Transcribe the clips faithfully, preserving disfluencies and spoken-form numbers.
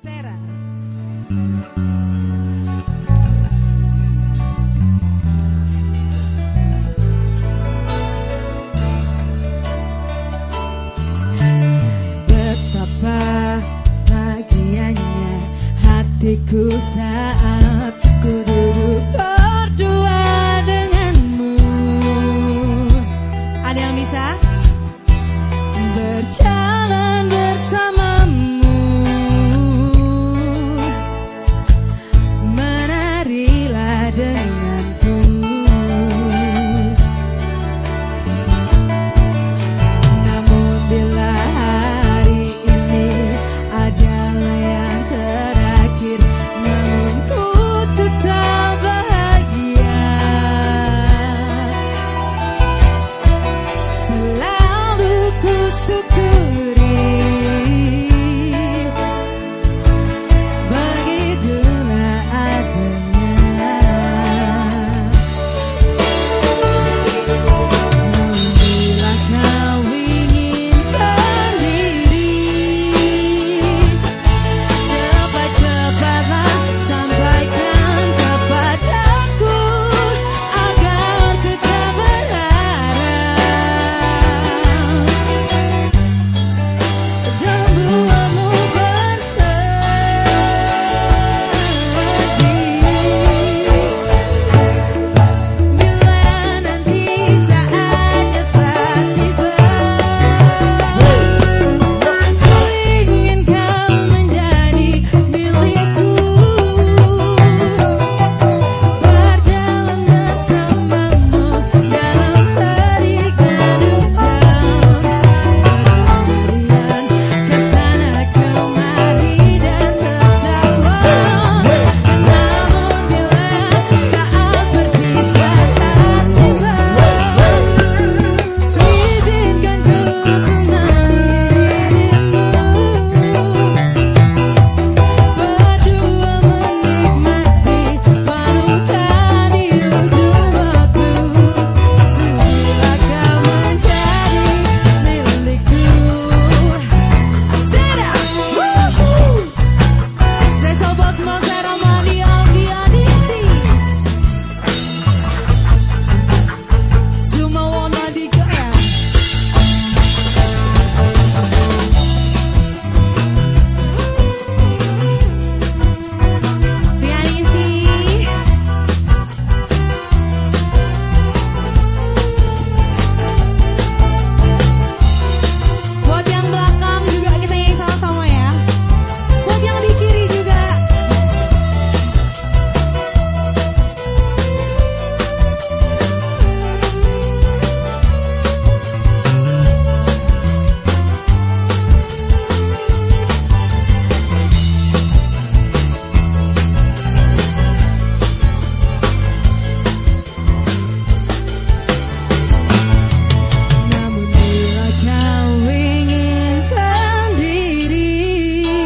Asera. Betapa bahagianya hatiku saat ku duduk berdua denganmu. Ada yang bisa? Berjalan bersamamu, menarilah denganku. Namun bila hari ini adalah yang terakhir, namun ku tetap bahagia. Selalu ku syukuri, begitulah adanya. Bila kau ingin sendiri, cepat-cepatlah sampaikan kepadaku agar kita berharap dan buatmu bersedih. Bila nanti saatnya telah tiba, ku ingin kau menjadi milikku. Berjalan bersamamu dalam terikat hujan, berlarian kesana kemari dan tertawa. Namun bila saat berpisah tak tiba, izinkan ku temani dirimu. Berdua menikmati parutan di ujung waktu. Sudilah kau menjadi milikku. Asera. Dei sobat Mose Ramadi Alfianisti, Sumawana Dikaya. Pianisti. Buat yang belakang juga kita nyanyi sama-sama ya. Buat yang di kiri juga. Namun bila kau ingin sendiri,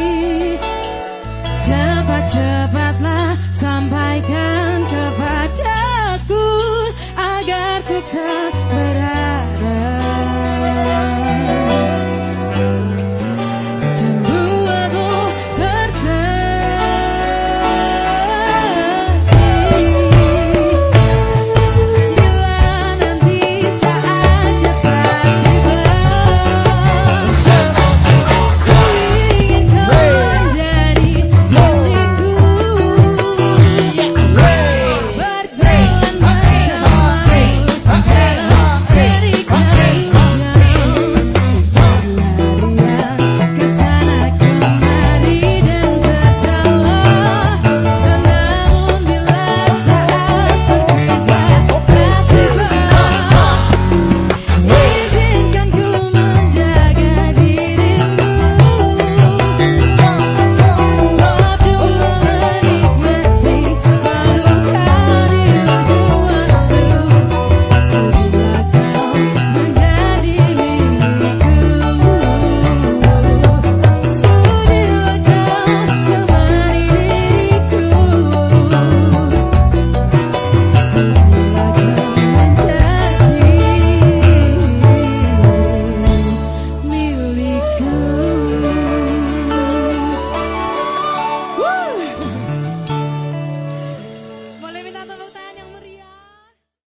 cepat-cepatlah sampaikan kepadaku agar ku tak berharap